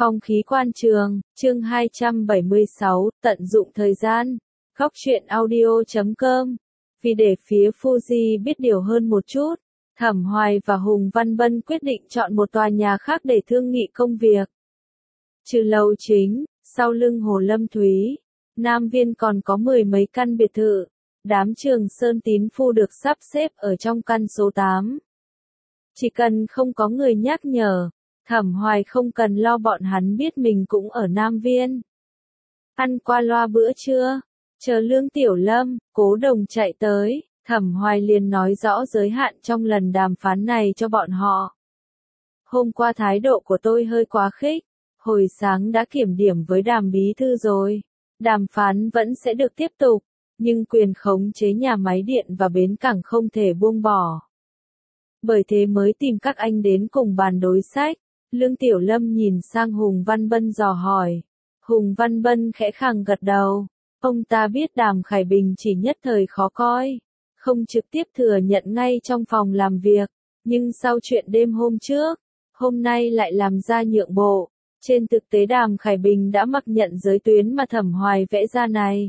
Phong khí quan trường, chương 276, tận dụng thời gian. Góc truyện audio.com. Vì để phía Fuji biết điều hơn một chút, Thẩm Hoài và Hùng Văn Bân quyết định chọn một tòa nhà khác để thương nghị công việc. Trừ lầu chính, sau lưng Hồ Lâm Thúy, Nam Viên còn có mười mấy căn biệt thự. Đám Trường Sơn tín phu được sắp xếp ở trong căn số 8. Chỉ cần không có người nhắc nhở, Thẩm Hoài không cần lo bọn hắn biết mình cũng ở Nam Viên. Ăn qua loa bữa trưa, chờ Lương Tiểu Lâm, Cố Đồng chạy tới, Thẩm Hoài liền nói rõ giới hạn trong lần đàm phán này cho bọn họ. Hôm qua thái độ của tôi hơi quá khích, hồi sáng đã kiểm điểm với Đàm bí thư rồi. Đàm phán vẫn sẽ được tiếp tục, nhưng quyền khống chế nhà máy điện và bến cảng không thể buông bỏ. Bởi thế mới tìm các anh đến cùng bàn đối sách. Lương Tiểu Lâm nhìn sang Hùng Văn Bân dò hỏi. Hùng Văn Bân khẽ khàng gật đầu. Ông ta biết Đàm Khải Bình chỉ nhất thời khó coi, không trực tiếp thừa nhận ngay trong phòng làm việc, nhưng sau chuyện đêm hôm trước, hôm nay lại làm ra nhượng bộ. Trên thực tế Đàm Khải Bình đã mặc nhận giới tuyến mà Thẩm Hoài vẽ ra này.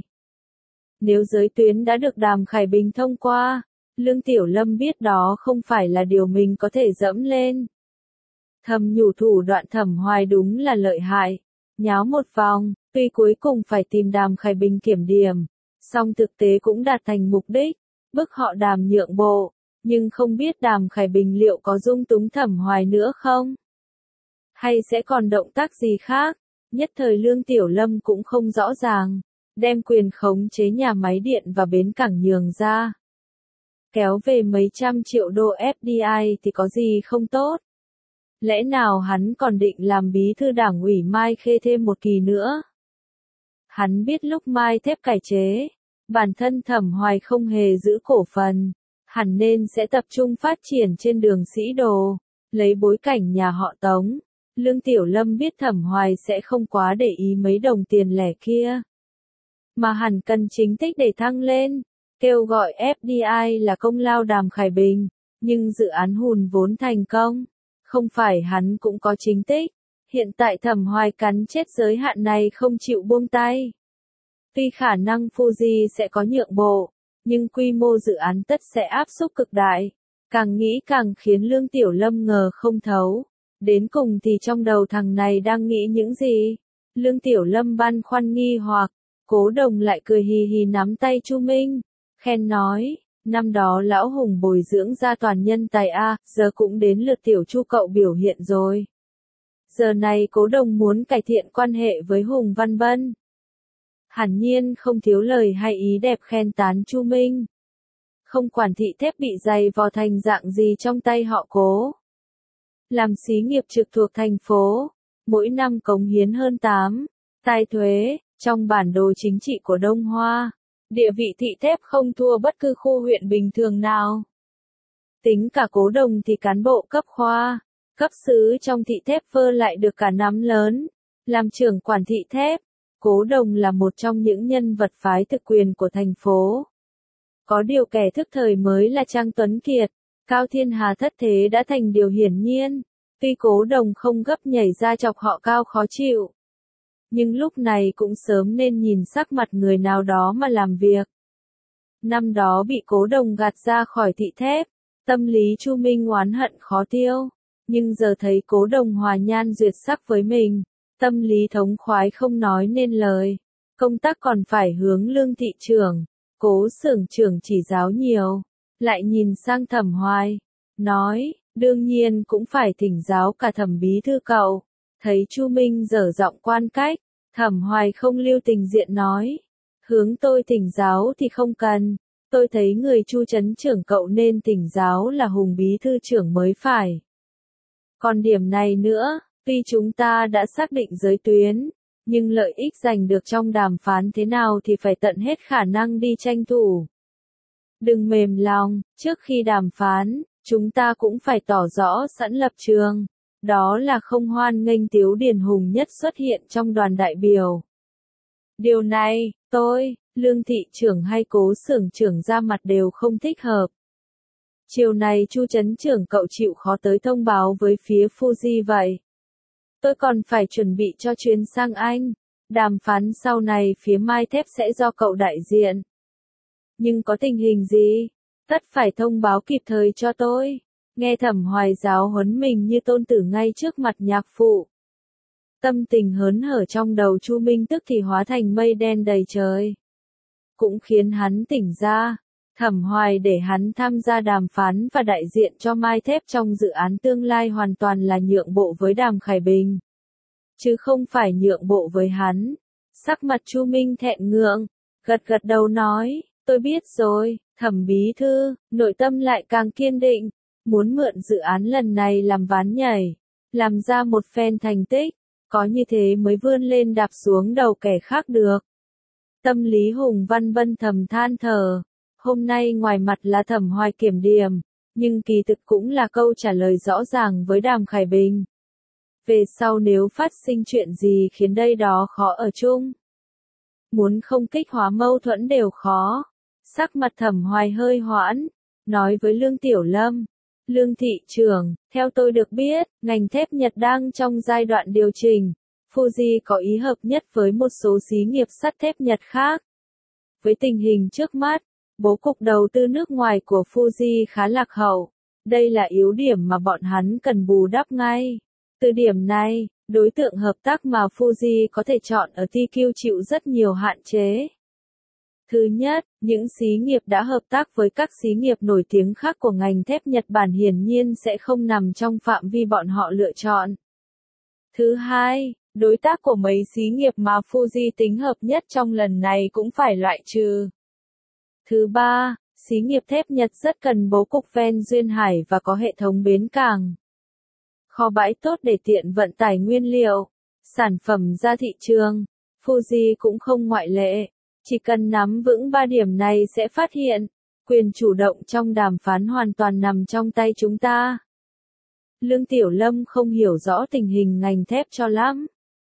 Nếu giới tuyến đã được Đàm Khải Bình thông qua, Lương Tiểu Lâm biết đó không phải là điều mình có thể dẫm lên. Thầm nhủ thủ đoạn Thẩm Hoài đúng là lợi hại. Nháo một vòng, tuy cuối cùng phải tìm Đàm Khải Bình kiểm điểm, song thực tế cũng đạt thành mục đích, bức họ Đàm nhượng bộ, nhưng không biết Đàm Khải Bình liệu có dung túng Thẩm Hoài nữa không? Hay sẽ còn động tác gì khác? Nhất thời Lương Tiểu Lâm cũng không rõ ràng, đem quyền khống chế nhà máy điện và bến cảng nhường ra. Kéo về mấy trăm triệu đô FDI thì có gì không tốt? Lẽ nào hắn còn định làm bí thư đảng ủy Mai Khê thêm một kỳ nữa? Hắn biết lúc Mai Thép cải chế, bản thân Thẩm Hoài không hề giữ cổ phần, hẳn nên sẽ tập trung phát triển trên đường Sĩ Đồ, lấy bối cảnh nhà họ Tống. Lương Tiểu Lâm biết Thẩm Hoài sẽ không quá để ý mấy đồng tiền lẻ kia, mà hẳn cần chính tích để thăng lên. Kêu gọi FDI là công lao Đàm Khải Bình, nhưng dự án hùn vốn thành công, không phải hắn cũng có chính tích. Hiện tại Thẩm Hoài cắn chết giới hạn này không chịu buông tay. Tuy khả năng Fuji sẽ có nhượng bộ, nhưng quy mô dự án tất sẽ áp xúc cực đại. Càng nghĩ càng khiến Lương Tiểu Lâm ngờ không thấu. Đến cùng thì trong đầu thằng này đang nghĩ những gì? Lương Tiểu Lâm băn khoăn nghi hoặc, Cố Đồng lại cười hì hì nắm tay Chu Minh, khen nói, năm đó lão Hùng bồi dưỡng ra toàn nhân tài A, giờ cũng đến lượt tiểu Chu cậu biểu hiện rồi. Giờ này Cố Đồng muốn cải thiện quan hệ với Hùng Văn Bân. Hẳn nhiên không thiếu lời hay ý đẹp khen tán Chu Minh. Không quản thị thép bị dày vò thành dạng gì trong tay họ Cố. Làm xí nghiệp trực thuộc thành phố, mỗi năm cống hiến hơn 8 tài thuế, trong bản đồ chính trị của Đông Hoa. Địa vị thị thép không thua bất cứ khu huyện bình thường nào. Tính cả Cố Đồng thì cán bộ cấp khoa, cấp xứ trong thị thép vơ lại được cả nắm lớn. Làm trưởng quản thị thép, Cố Đồng là một trong những nhân vật phái thực quyền của thành phố. Có điều kẻ thức thời mới là Trang Tuấn Kiệt, Cao Thiên Hà thất thế đã thành điều hiển nhiên. Tuy Cố Đồng không gấp nhảy ra chọc họ Cao khó chịu, nhưng lúc này cũng sớm nên nhìn sắc mặt người nào đó mà làm việc. Năm đó bị Cố Đồng gạt ra khỏi thị thép, tâm lý Chu Minh oán hận khó tiêu, nhưng giờ thấy Cố Đồng hòa nhan duyệt sắc với mình, tâm lý thống khoái không nói nên lời. Công tác còn phải hướng Lương thị trưởng, Cố xưởng trưởng chỉ giáo nhiều, lại nhìn sang Thẩm Hoài, nói, đương nhiên cũng phải thỉnh giáo cả Thẩm bí thư cậu. Thấy Chu Minh dở giọng quan cách, Thẩm Hoài không lưu tình diện nói, hướng tôi thỉnh giáo thì không cần, tôi thấy người Chu trấn trưởng cậu nên thỉnh giáo là Hùng bí thư trưởng mới phải. Còn điểm này nữa, tuy chúng ta đã xác định giới tuyến, nhưng lợi ích giành được trong đàm phán thế nào thì phải tận hết khả năng đi tranh thủ. Đừng mềm lòng, trước khi đàm phán, chúng ta cũng phải tỏ rõ sẵn lập trường. Đó là không hoan nghênh Tiếu Điền Hùng nhất xuất hiện trong đoàn đại biểu. Điều này, tôi, Lương thị trưởng hay Cố xưởng trưởng ra mặt đều không thích hợp. Chiều này Chu trấn trưởng cậu chịu khó tới thông báo với phía Fuji vậy. Tôi còn phải chuẩn bị cho chuyến sang Anh. Đàm phán sau này phía Mai Thép sẽ do cậu đại diện. Nhưng có tình hình gì? Tất phải thông báo kịp thời cho tôi. Nghe Thẩm Hoài giáo huấn mình như tôn tử ngay trước mặt nhạc phụ. Tâm tình hớn hở trong đầu Chu Minh tức thì hóa thành mây đen đầy trời. Cũng khiến hắn tỉnh ra. Thẩm Hoài để hắn tham gia đàm phán và đại diện cho Mai Thép trong dự án tương lai hoàn toàn là nhượng bộ với Đàm Khải Bình. Chứ không phải nhượng bộ với hắn. Sắc mặt Chu Minh thẹn ngượng, gật gật đầu nói, tôi biết rồi, Thẩm bí thư, nội tâm lại càng kiên định, muốn mượn dự án lần này làm ván nhảy, làm ra một phen thành tích, có như thế mới vươn lên đạp xuống đầu kẻ khác được. Tâm lý Hùng Văn Bân thầm than thở, hôm nay ngoài mặt là Thẩm Hoài kiểm điểm, nhưng kỳ thực cũng là câu trả lời rõ ràng với Đàm Khải Bình. Về sau nếu phát sinh chuyện gì khiến đây đó khó ở chung. Muốn không kích hóa mâu thuẫn đều khó. Sắc mặt Thẩm Hoài hơi hoãn, nói với Lương Tiểu Lâm. Lương thị trưởng, theo tôi được biết, ngành thép Nhật đang trong giai đoạn điều chỉnh. Fuji có ý hợp nhất với một số xí nghiệp sắt thép Nhật khác. Với tình hình trước mắt, bố cục đầu tư nước ngoài của Fuji khá lạc hậu. Đây là yếu điểm mà bọn hắn cần bù đắp ngay. Từ điểm này, đối tượng hợp tác mà Fuji có thể chọn ở TQ chịu rất nhiều hạn chế. Thứ nhất, những xí nghiệp đã hợp tác với các xí nghiệp nổi tiếng khác của ngành thép Nhật Bản hiển nhiên sẽ không nằm trong phạm vi bọn họ lựa chọn. Thứ hai, đối tác của mấy xí nghiệp mà Fuji tính hợp nhất trong lần này cũng phải loại trừ. Thứ ba, xí nghiệp thép Nhật rất cần bố cục ven duyên hải và có hệ thống bến cảng. Kho bãi tốt để tiện vận tải nguyên liệu, sản phẩm ra thị trường. Fuji cũng không ngoại lệ. Chỉ cần nắm vững 3 điểm này sẽ phát hiện, quyền chủ động trong đàm phán hoàn toàn nằm trong tay chúng ta. Lương Tiểu Lâm không hiểu rõ tình hình ngành thép cho lắm.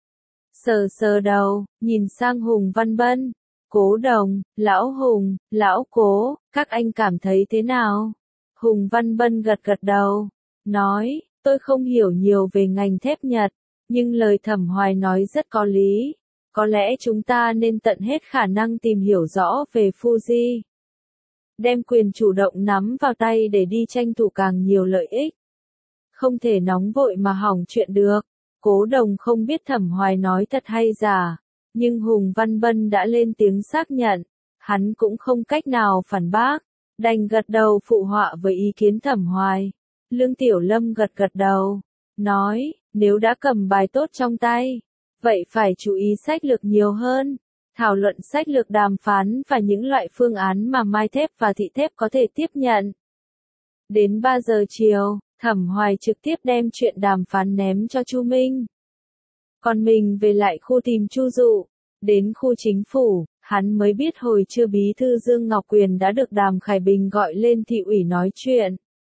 Sờ sờ đầu, nhìn sang Hùng Văn Bân. Cố Đồng, Lão Hùng, Lão Cố, các anh cảm thấy thế nào? Hùng Văn Bân gật gật đầu, nói, tôi không hiểu nhiều về ngành thép Nhật, nhưng lời Thẩm Hoài nói rất có lý. Có lẽ chúng ta nên tận hết khả năng tìm hiểu rõ về Fuji. Đem quyền chủ động nắm vào tay để đi tranh thủ càng nhiều lợi ích. Không thể nóng vội mà hỏng chuyện được. Cố Đồng không biết Thẩm Hoài nói thật hay giả, nhưng Hùng Văn Bân đã lên tiếng xác nhận, hắn cũng không cách nào phản bác, đành gật đầu phụ họa với ý kiến Thẩm Hoài. Lương Tiểu Lâm gật gật đầu, nói, nếu đã cầm bài tốt trong tay, vậy phải chú ý sách lược nhiều hơn, thảo luận sách lược đàm phán và những loại phương án mà Mai Thép và Thị Thép có thể tiếp nhận. Đến 3 giờ chiều, Thẩm Hoài trực tiếp đem chuyện đàm phán ném cho Chu Minh. Còn mình về lại khu tìm Chu Dụ, đến khu chính phủ, hắn mới biết hồi trưa bí thư Dương Ngọc Quyền đã được Đàm Khải Bình gọi lên thị ủy nói chuyện.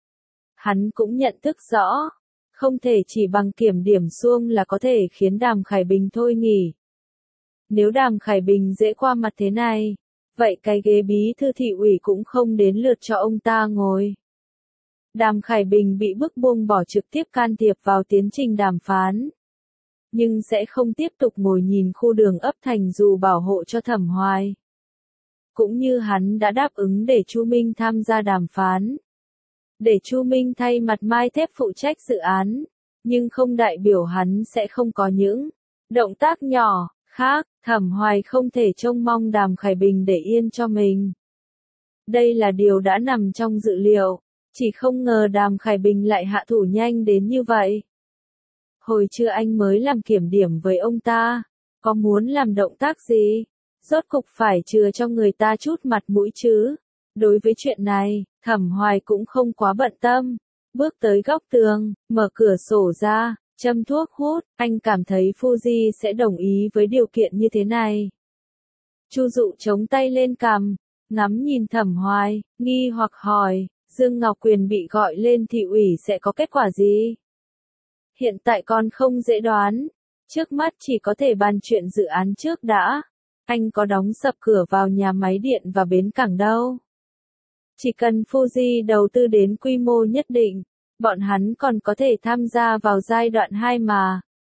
Hắn cũng nhận thức rõ, không thể chỉ bằng kiểm điểm xuông là có thể khiến Đàm Khải Bình thôi nghỉ. Nếu Đàm Khải Bình dễ qua mặt thế này, vậy cái ghế bí thư thị ủy cũng không đến lượt cho ông ta ngồi. Đàm Khải Bình bị bức buông bỏ trực tiếp can thiệp vào tiến trình đàm phán. Nhưng sẽ không tiếp tục ngồi nhìn khu đường ấp thành dù bảo hộ cho Thẩm Hoài. Cũng như hắn đã đáp ứng để Chu Minh tham gia đàm phán. Để Chu Minh thay mặt Mai Thép phụ trách dự án, nhưng không đại biểu hắn sẽ không có những động tác nhỏ khác. Thẩm Hoài không thể trông mong Đàm Khải Bình để yên cho mình. Đây là điều đã nằm trong dự liệu, chỉ không ngờ Đàm Khải Bình lại hạ thủ nhanh đến như vậy. Hồi trưa anh mới làm kiểm điểm với ông ta, có muốn làm động tác gì? Rốt cục phải chừa cho người ta chút mặt mũi chứ. Đối với chuyện này, Thẩm Hoài cũng không quá bận tâm. Bước tới góc tường, mở cửa sổ ra, châm thuốc hút, anh cảm thấy Fuji sẽ đồng ý với điều kiện như thế này. Chu Dụ chống tay lên cằm, ngắm nhìn Thẩm Hoài, nghi hoặc hỏi, Dương Ngọc Quyền bị gọi lên thị ủy sẽ có kết quả gì? Hiện tại còn không dễ đoán, trước mắt chỉ có thể bàn chuyện dự án trước đã. Anh có đóng sập cửa vào nhà máy điện và bến cảng đâu. Chỉ cần Fuji đầu tư đến quy mô nhất định, bọn hắn còn có thể tham gia vào giai đoạn 2 mà.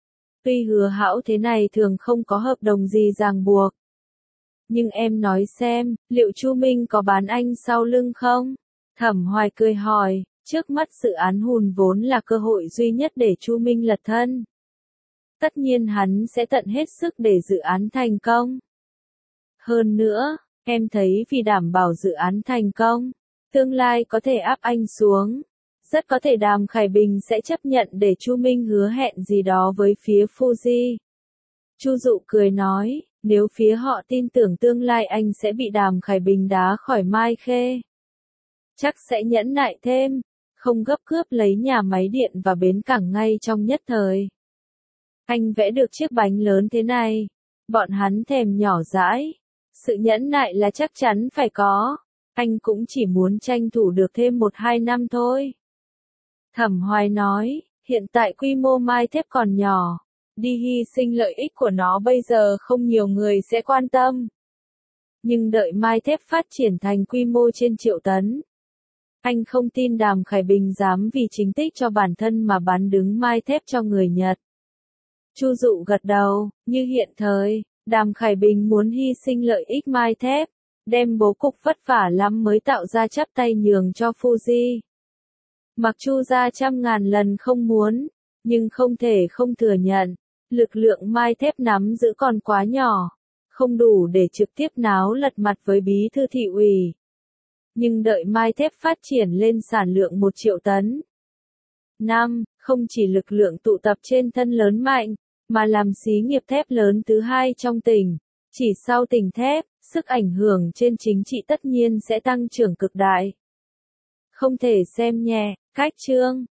Tuy hứa hão thế này thường không có hợp đồng gì ràng buộc. Nhưng em nói xem, liệu Chu Minh có bán anh sau lưng không? Thẩm Hoài cười hỏi, trước mắt dự án Hùn vốn là cơ hội duy nhất để Chu Minh lật thân. Tất nhiên hắn sẽ tận hết sức để dự án thành công. Hơn nữa, em thấy vì đảm bảo dự án thành công, tương lai có thể áp anh xuống. Rất có thể Đàm Khải Bình sẽ chấp nhận để Chu Minh hứa hẹn gì đó với phía Fuji. Chu Dụ cười nói, nếu phía họ tin tưởng tương lai anh sẽ bị Đàm Khải Bình đá khỏi Mai Khê, chắc sẽ nhẫn nại thêm, không gấp cướp lấy nhà máy điện và bến cảng ngay trong nhất thời. Anh vẽ được chiếc bánh lớn thế này, bọn hắn thèm nhỏ dãi, sự nhẫn nại là chắc chắn phải có, anh cũng chỉ muốn tranh thủ được thêm 1-2 năm thôi. Thẩm Hoài nói, hiện tại quy mô Mai Thép còn nhỏ, đi hy sinh lợi ích của nó bây giờ không nhiều người sẽ quan tâm. Nhưng đợi Mai Thép phát triển thành quy mô trên triệu tấn, anh không tin Đàm Khải Bình dám vì chính tích cho bản thân mà bán đứng Mai Thép cho người Nhật. Chu Dụ gật đầu, như hiện thời, Đàm Khải Bình muốn hy sinh lợi ích Mai Thép, đem bố cục vất vả lắm mới tạo ra chắp tay nhường cho Fuji. Mặc Chu gia trăm ngàn lần không muốn, nhưng không thể không thừa nhận, lực lượng Mai Thép nắm giữ còn quá nhỏ, không đủ để trực tiếp náo lật mặt với bí thư thị ủy. Nhưng đợi Mai Thép phát triển lên sản lượng 1 triệu tấn. Không chỉ lực lượng tụ tập trên thân lớn mạnh, mà làm xí nghiệp thép lớn thứ 2 trong tỉnh, chỉ sau tỉnh thép, sức ảnh hưởng trên chính trị tất nhiên sẽ tăng trưởng cực đại. Không thể xem nhẹ, cách Trương